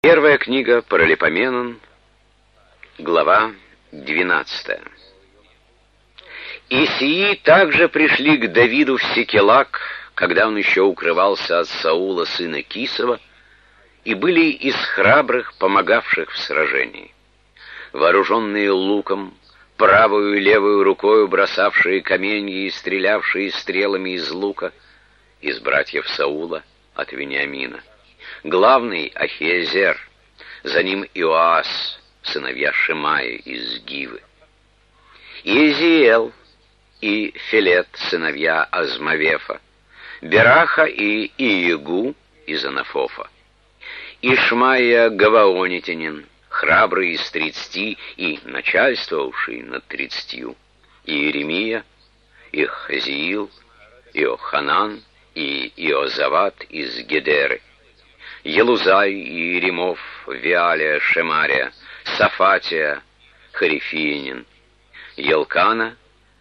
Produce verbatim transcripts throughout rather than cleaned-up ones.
Первая книга Паралипоменон, глава двенадцатая. И сии также пришли к Давиду в Сикелаг, когда он еще укрывался от Саула, сына Кисова, и были из храбрых, помогавших в сражении. Вооруженные луком, правую и левую рукою бросавшие каменья и стрелявшие стрелами из лука, из братьев Саула от Вениамина. Главный Ахиезер, за ним Иоас, сыновья Шимаи из Гивы. Иезиэл и Фелет, сыновья Азмавефа, Бераха и Иегу из Анафофа. Ишмаия Гаваонитянин, храбрый из тридцати и начальствовавший над тридцатью. Иеремия, и Хазиил, Иоханан и Иозават из Гедеры. Елузай и Иеремов, Виалия, Шемария, Сафатия, Харифиянин, Елкана,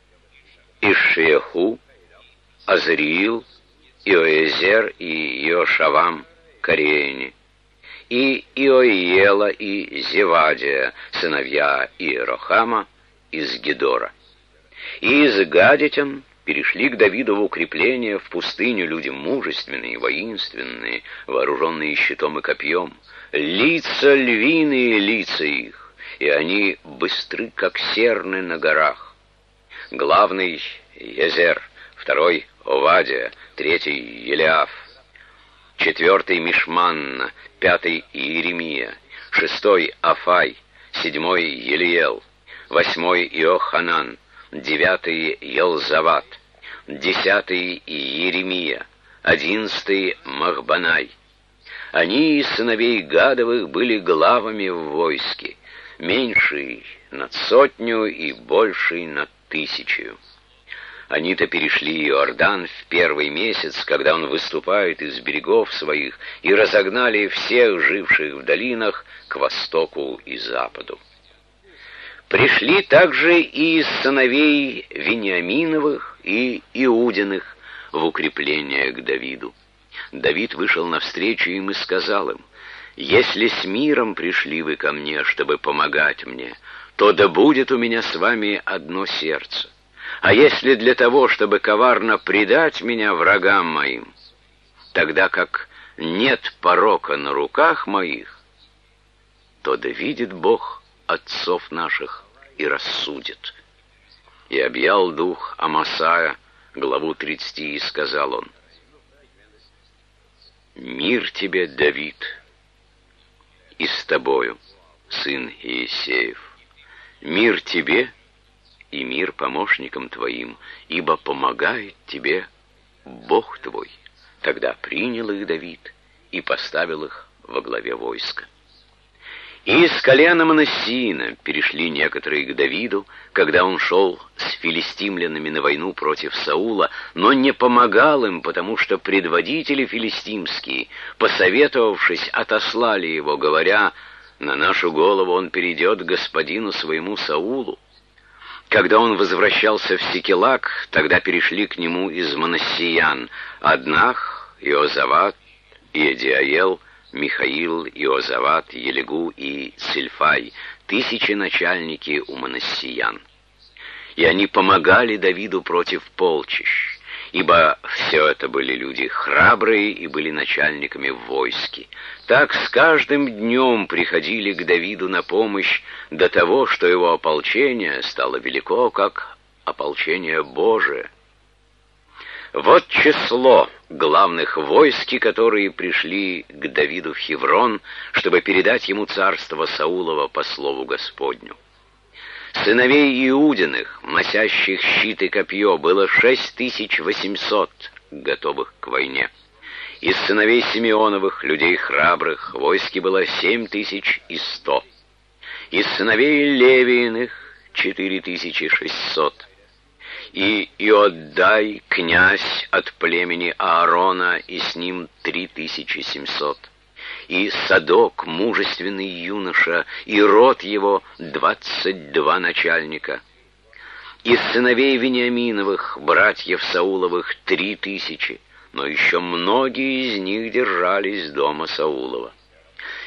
Ишшиеху, Азриил, Иоезер и Иошавам, Кореяне, и Иоиела и Зевадия, сыновья Иерохама из Гедора. И из Гадитян перешли к Давиду в укрепление в пустыню люди мужественные, воинственные, вооруженные щитом и копьем, лица львиные лица их, и они быстры, как серны на горах. Главный Езер, второй Овадия, третий Елиаф, четвертый Мишманна, пятый Иеремия, шестой Афай, седьмой Елиел, восьмой Иоханан, девятый Елзават, десятый Иеремия, одиннадцатый Махбанай. Они из сыновей Гадовых были главами в войске, меньший над сотню и больший над тысячью. Они-то перешли Иордан в первый месяц, когда он выступает из берегов своих, и разогнали всех живших в долинах к востоку и западу. Пришли также и из сыновей Вениаминовых и Иудиных в укрепление к Давиду. Давид вышел навстречу им и сказал им: «Если с миром пришли вы ко мне, чтобы помогать мне, то да будет у меня с вами одно сердце. А если для того, чтобы коварно предать меня врагам моим, тогда как нет порока на руках моих, то да видит Бог отцов наших и рассудит». И объял дух Амасая, главу тридцати, и сказал он: «Мир тебе, Давид, и с тобою, сын Иессеев, мир тебе и мир помощникам твоим, ибо помогает тебе Бог твой». Тогда принял их Давид и поставил их во главе войска. И из колена Манассиина перешли некоторые к Давиду, когда он шел с филистимлянами на войну против Саула, но не помогал им, потому что предводители филистимские, посоветовавшись, отослали его, говоря: «На нашу голову он перейдет к господину своему Саулу». Когда он возвращался в Сикелаг, тогда перешли к нему из Манассиян Аднах, Иозават, Иедиаел, Михаил, Иозават, Елигу и Сильфай, тысячи начальники у Манассиян. И они помогали Давиду против полчищ, ибо все это были люди храбрые и были начальниками в войске. Так с каждым днем приходили к Давиду на помощь до того, что его ополчение стало велико, как ополчение Божие. Вот число главных войск, которые пришли к Давиду в Хеврон, чтобы передать ему царство Саулова по слову Господню. Сыновей Иудиных, носящих щит и копье, было шесть тысяч восемьсот, готовых к войне. Из сыновей Симеоновых, людей храбрых, войски было семь тысяч и сто. Из сыновей Левииных четыре тысячи шестьсот. И Иоддай, князь от племени Аарона, и с ним три тысячи семьсот. И Садок, мужественный юноша, и род его двадцать два начальника. Из сыновей Вениаминовых, братьев Сауловых, три тысячи, но еще многие из них держались дома Саулова.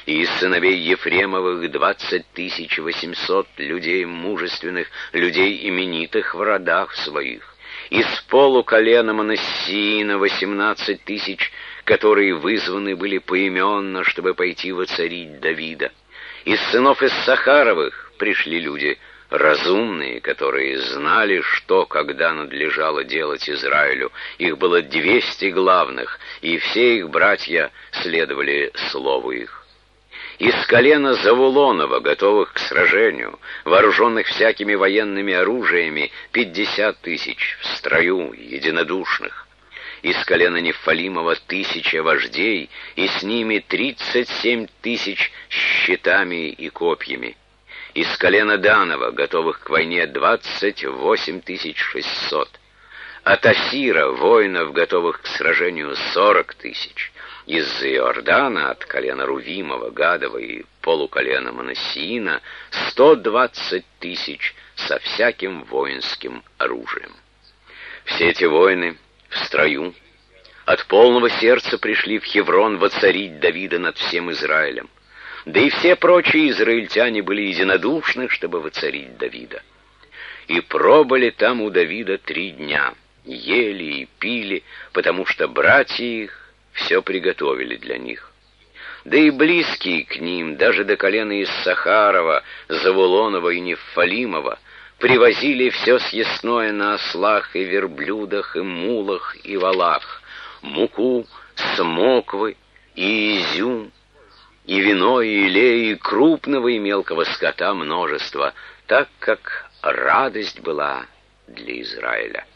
и из сыновей Ефремовых двадцать тысяч восемьсот людей мужественных, людей именитых в родах своих. Из полуколена Манассиина восемнадцать тысяч, которые вызваны были поименно, чтобы пойти воцарить Давида. Из сынов Иссахаровых пришли люди разумные, которые знали, что когда надлежало делать Израилю. Их было двести главных, и все их братья следовали слову их. Из колена Завулонова, готовых к сражению, вооруженных всякими военными оружиями, пятьдесят тысяч в строю, единодушных. Из колена Нефалимова тысяча вождей, и с ними тридцать семь тысяч щитами и копьями. Из колена Данова, готовых к войне, двадцать восемь тысяч шестьсот. От Асира, воинов, готовых к сражению, сорок тысяч. Из Иордана, от колена Рувимова, Гадова и полуколена Манассиина, сто двадцать тысяч со всяким воинским оружием. Все эти воины в строю от полного сердца пришли в Хеврон воцарить Давида над всем Израилем. Да и все прочие израильтяне были единодушны, чтобы воцарить Давида. И пробыли там у Давида три дня, ели и пили, потому что братья их все приготовили для них. Да и близкие к ним, даже до колена Иссахарова, Завулонова и Нефалимова, привозили все съестное на ослах и верблюдах, и мулах, и валах, муку, смоквы и изюм, и вино, и илей, и крупного и мелкого скота множество, так как радость была для Израиля.